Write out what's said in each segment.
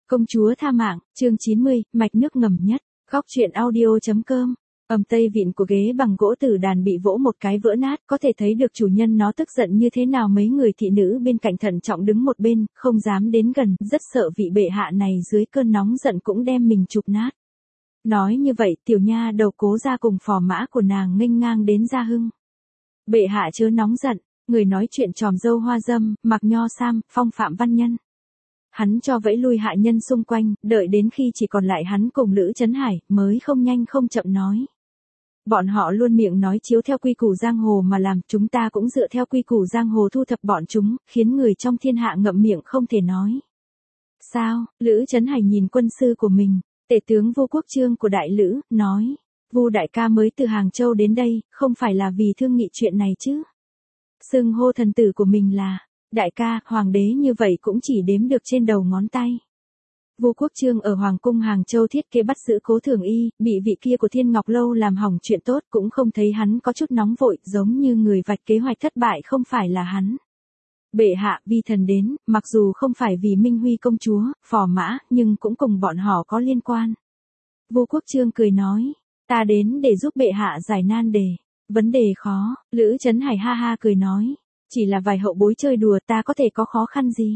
Công chúa tha mạng, chương 90, mạch nước ngầm nhất. Góc truyện audio.com. Tây vịn của ghế bằng gỗ tử đàn bị vỗ một cái vỡ nát, có thể thấy được chủ nhân nó tức giận như thế nào. Mấy người thị nữ bên cạnh thận trọng đứng một bên, không dám đến gần, rất sợ vị bệ hạ này dưới cơn nóng giận cũng đem mình chụp nát. Nói như vậy, tiểu nha đầu Cố gia cùng phò mã của nàng nghênh ngang đến Gia Hưng. Bệ hạ chớ nóng giận, người nói chuyện tròm dâu hoa dâm, mặc nho sam, phong phạm văn nhân. Hắn cho vẫy lui hạ nhân xung quanh, đợi đến khi chỉ còn lại hắn cùng Lữ Chấn Hải, mới không nhanh không chậm nói. Bọn họ luôn miệng nói chiếu theo quy củ giang hồ mà làm, chúng ta cũng dựa theo quy củ giang hồ thu thập bọn chúng, khiến người trong thiên hạ ngậm miệng không thể nói. Sao? Lữ Chấn Hải nhìn quân sư của mình, tể tướng Vu Quốc Chương của Đại Lữ, nói. Vu đại ca mới từ Hàng Châu đến đây, không phải là vì thương nghị chuyện này chứ? Xưng hô thần tử của mình là đại ca, hoàng đế như vậy cũng chỉ đếm được trên đầu ngón tay. Vu Quốc Chương ở Hoàng cung Hàng Châu thiết kế bắt giữ Cố Thường Y, bị vị kia của Thiên Ngọc Lâu làm hỏng chuyện tốt, cũng không thấy hắn có chút nóng vội, giống như người vạch kế hoạch thất bại không phải là hắn. Bệ hạ, vi thần đến, mặc dù không phải vì Minh Huy công chúa, phò mã, nhưng cũng cùng bọn họ có liên quan. Vu Quốc Chương cười nói, ta đến để giúp bệ hạ giải nan đề. Vấn đề khó, Lữ Chấn Hải ha ha cười nói, chỉ là vài hậu bối chơi đùa, ta có thể có khó khăn gì.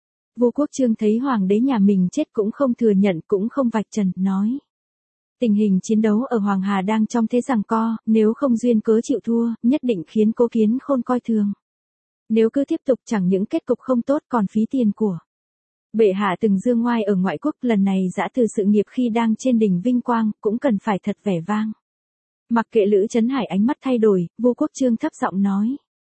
Vu Quốc Chương thấy hoàng đế nhà mình chết cũng không thừa nhận, cũng không vạch trần, nói. Tình hình chiến đấu ở Hoàng Hà đang trong thế giằng co, nếu không duyên cớ chịu thua, nhất định khiến Cố Kiến Khôn coi thường. Nếu cứ tiếp tục chẳng những kết cục không tốt còn phí tiền của. Bệ hạ từng dương ngoai ở ngoại quốc, lần này giã từ sự nghiệp khi đang trên đỉnh vinh quang, cũng cần phải thật vẻ vang. Mặc kệ Lữ Chấn Hải ánh mắt thay đổi, Vu Quốc Chương thấp giọng nói.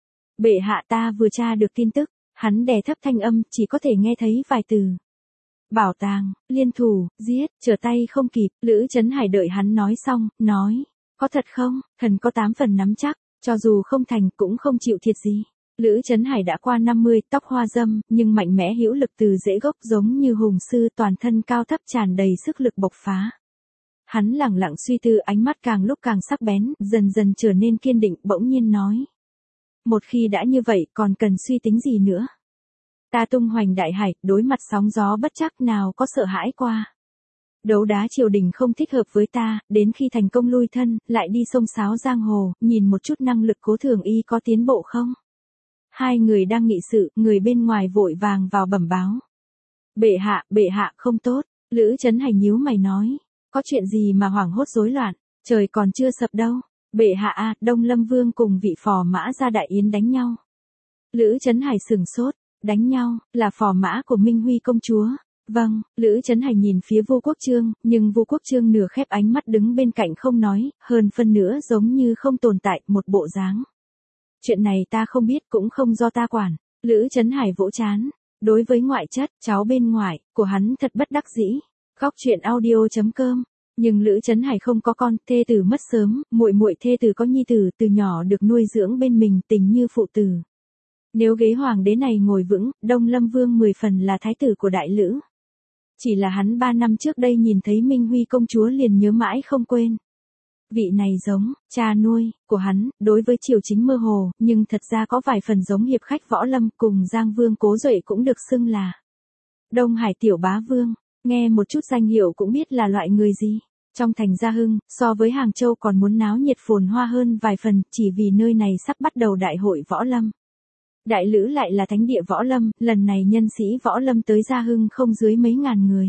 Bệ hạ, ta vừa tra được tin tức, hắn đè thấp thanh âm, chỉ có thể nghe thấy vài từ. Bảo tàng, liên thủ, giết, trở tay không kịp. Lữ Chấn Hải đợi hắn nói xong, nói. Có thật không? Thần có 8 phần nắm chắc, cho dù không thành cũng không chịu thiệt gì. Lữ Chấn Hải đã qua 50, tóc hoa dâm, nhưng mạnh mẽ hữu lực từ rễ gốc, giống như hùng sư, toàn thân cao thấp tràn đầy sức lực bộc phá. Hắn lẳng lặng suy tư, ánh mắt càng lúc càng sắc bén, dần dần trở nên kiên định, bỗng nhiên nói. Một khi đã như vậy, còn cần suy tính gì nữa? Ta tung hoành đại hải, đối mặt sóng gió bất chắc, nào có sợ hãi qua. Đấu đá triều đình không thích hợp với ta, đến khi thành công lui thân, lại đi xông xáo giang hồ, nhìn một chút năng lực Cố Thường Y có tiến bộ không? Hai người đang nghị sự, người bên ngoài vội vàng vào bẩm báo. Bệ hạ, không tốt. Lữ Chấn Hải nhíu mày nói. Có chuyện gì mà hoảng hốt rối loạn, trời còn chưa sập đâu. Bệ hạ a, Đông Lâm Vương cùng vị phò mã ra đại yến đánh nhau. Lữ Chấn Hải sừng sốt, đánh nhau, là phò mã của Minh Huy công chúa. Vâng, Lữ Chấn Hải nhìn phía Vu Quốc Chương, nhưng Vu Quốc Chương nửa khép ánh mắt đứng bên cạnh không nói, hơn phân nữa giống như không tồn tại, một bộ dáng. Chuyện này ta không biết, cũng không do ta quản. Lữ Chấn Hải vỗ trán. Đối với ngoại chất, cháu bên ngoài, của hắn thật bất đắc dĩ. Góc truyện audio.com. Nhưng Lữ Chấn Hải không có con, thê tử mất sớm, muội thê tử có nhi tử, từ nhỏ được nuôi dưỡng bên mình, tình như phụ tử. Nếu ghế hoàng đế này ngồi vững, Đông Lâm Vương 10 phần là thái tử của Đại Lữ. Chỉ là hắn 3 năm trước đây nhìn thấy Minh Huy công chúa liền nhớ mãi không quên. Vị này giống cha nuôi của hắn, đối với triều chính mơ hồ, nhưng thật ra có vài phần giống hiệp khách võ lâm, cùng Giang Vương Cố Duệ cũng được xưng là Đông Hải tiểu bá vương. Nghe một chút danh hiệu cũng biết là loại người gì. Trong thành Gia Hưng, so với Hàng Châu còn muốn náo nhiệt phồn hoa hơn vài phần, chỉ vì nơi này sắp bắt đầu đại hội võ lâm. Đại Lữ lại là thánh địa võ lâm, lần này nhân sĩ võ lâm tới Gia Hưng không dưới mấy ngàn người.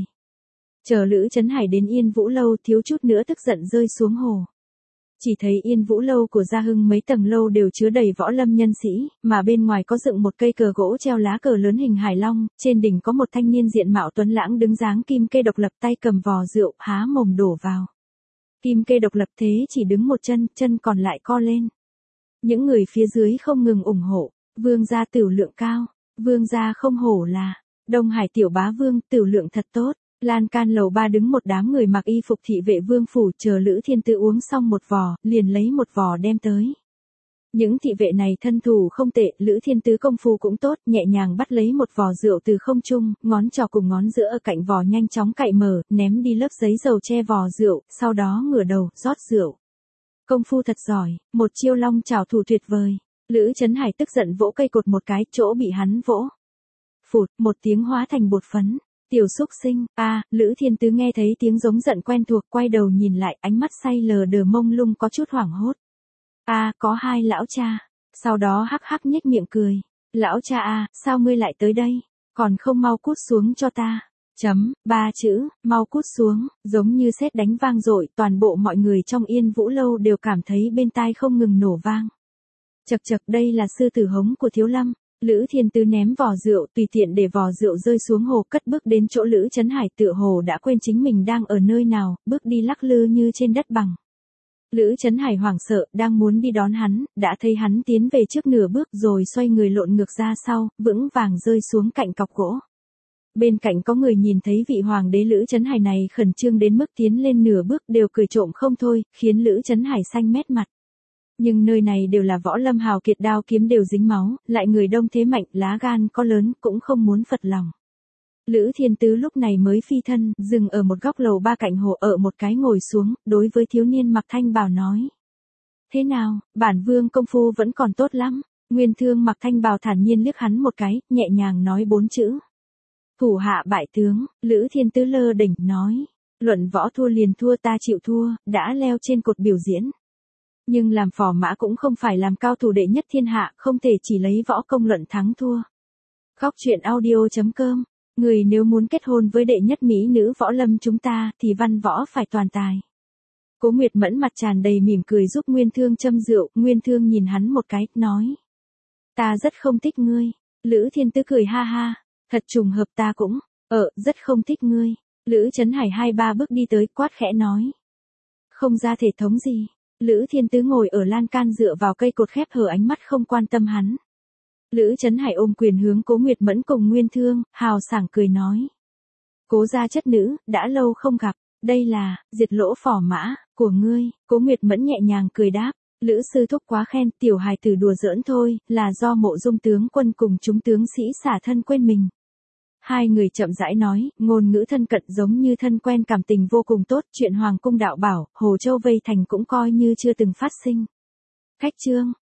Chờ Lữ Chấn Hải đến Yên Vũ Lâu, thiếu chút nữa tức giận rơi xuống hồ. Chỉ thấy Yên Vũ Lâu của Gia Hưng mấy tầng lâu đều chứa đầy võ lâm nhân sĩ, mà bên ngoài có dựng một cây cờ gỗ treo lá cờ lớn hình hải long, trên đỉnh có một thanh niên diện mạo tuấn lãng đứng dáng kim kê độc lập, tay cầm vò rượu, há mồm đổ vào. Kim kê độc lập thế chỉ đứng một chân, chân còn lại co lên. Những người phía dưới không ngừng ủng hộ, vương gia tửu lượng cao, vương gia không hổ là Đông Hải tiểu bá vương, tửu lượng thật tốt. Lan can lầu 3 đứng một đám người mặc y phục thị vệ vương phủ, chờ Lữ Thiên Tứ uống xong một vò, liền lấy một vò đem tới. Những thị vệ này thân thủ không tệ, Lữ Thiên Tứ công phu cũng tốt, nhẹ nhàng bắt lấy một vò rượu từ không trung, ngón trỏ cùng ngón giữa ở cạnh vò nhanh chóng cạy mở, ném đi lớp giấy dầu che vò rượu, sau đó ngửa đầu, rót rượu. Công phu thật giỏi, một chiêu long chảo thủ tuyệt vời. Lữ Chấn Hải tức giận vỗ cây cột một cái, chỗ bị hắn vỗ. Phụt, một tiếng hóa thành bột phấn. Tiểu xúc sinh, Lữ Thiên Tứ nghe thấy tiếng giống giận quen thuộc, quay đầu nhìn lại, ánh mắt say lờ đờ mông lung có chút hoảng hốt. Có hai lão cha. Sau đó hắc hắc nhếch miệng cười. Lão cha sao ngươi lại tới đây? Còn không mau cút xuống cho ta. Ba chữ, mau cút xuống, giống như sét đánh vang dội, toàn bộ mọi người trong Yên Vũ lâu đều cảm thấy bên tai không ngừng nổ vang. Chậc chậc, đây là sư tử hống của Thiếu Lâm. Lữ Thiên Tứ ném vò rượu, tùy tiện để vò rượu rơi xuống hồ, cất bước đến chỗ Lữ Chấn Hải, tựa hồ đã quên chính mình đang ở nơi nào, bước đi lắc lư như trên đất bằng. Lữ Chấn Hải hoảng sợ, đang muốn đi đón hắn, đã thấy hắn tiến về trước nửa bước rồi xoay người lộn ngược ra sau, vững vàng rơi xuống cạnh cọc gỗ. Bên cạnh có người nhìn thấy vị hoàng đế Lữ Chấn Hải này khẩn trương đến mức tiến lên nửa bước đều cười trộm không thôi, khiến Lữ Chấn Hải xanh mét mặt. Nhưng nơi này đều là võ lâm hào kiệt, đao kiếm đều dính máu, lại người đông thế mạnh, lá gan có lớn cũng không muốn phật lòng. Lữ Thiên Tứ lúc này mới phi thân, dừng ở một góc lầu ba cạnh hồ, ở một cái ngồi xuống, đối với thiếu niên mặc thanh bào nói. Thế nào, bản vương công phu vẫn còn tốt lắm. Nguyên Thương mặc thanh bào thản nhiên liếc hắn một cái, nhẹ nhàng nói 4 chữ. Thủ hạ bại tướng. Lữ Thiên Tứ lơ đỉnh nói. Luận võ thua liền thua, ta chịu thua, đã leo trên cột biểu diễn. Nhưng làm phò mã cũng không phải làm cao thủ đệ nhất thiên hạ, không thể chỉ lấy võ công luận thắng thua. Khóc chuyện audio.com. Người nếu muốn kết hôn với đệ nhất mỹ nữ võ lâm chúng ta, thì văn võ phải toàn tài. Cố Nguyệt Mẫn mặt tràn đầy mỉm cười giúp Nguyên Thương châm rượu, Nguyên Thương nhìn hắn một cái, nói. Ta rất không thích ngươi. Lữ Thiên Tứ cười ha ha, thật trùng hợp ta cũng, rất không thích ngươi. Lữ Chấn Hải 2-3 bước đi tới, quát khẽ nói. Không ra thể thống gì. Lữ Thiên Tứ ngồi ở lan can dựa vào cây cột khép hờ, ánh mắt không quan tâm hắn. Lữ Chấn Hải ôm quyền hướng Cố Nguyệt Mẫn cùng Nguyên Thương, hào sảng cười nói. Cố gia chất nữ, đã lâu không gặp, đây là, diệt lỗ phò mã, của ngươi. Cố Nguyệt Mẫn nhẹ nhàng cười đáp, Lữ sư thúc quá khen, tiểu hài tử đùa giỡn thôi, là do Mộ Dung tướng quân cùng chúng tướng sĩ xả thân quên mình. Hai người chậm rãi nói, ngôn ngữ thân cận giống như thân quen, cảm tình vô cùng tốt, chuyện Hoàng cung đạo bảo, Hồ Châu vây thành cũng coi như chưa từng phát sinh. Khách trương,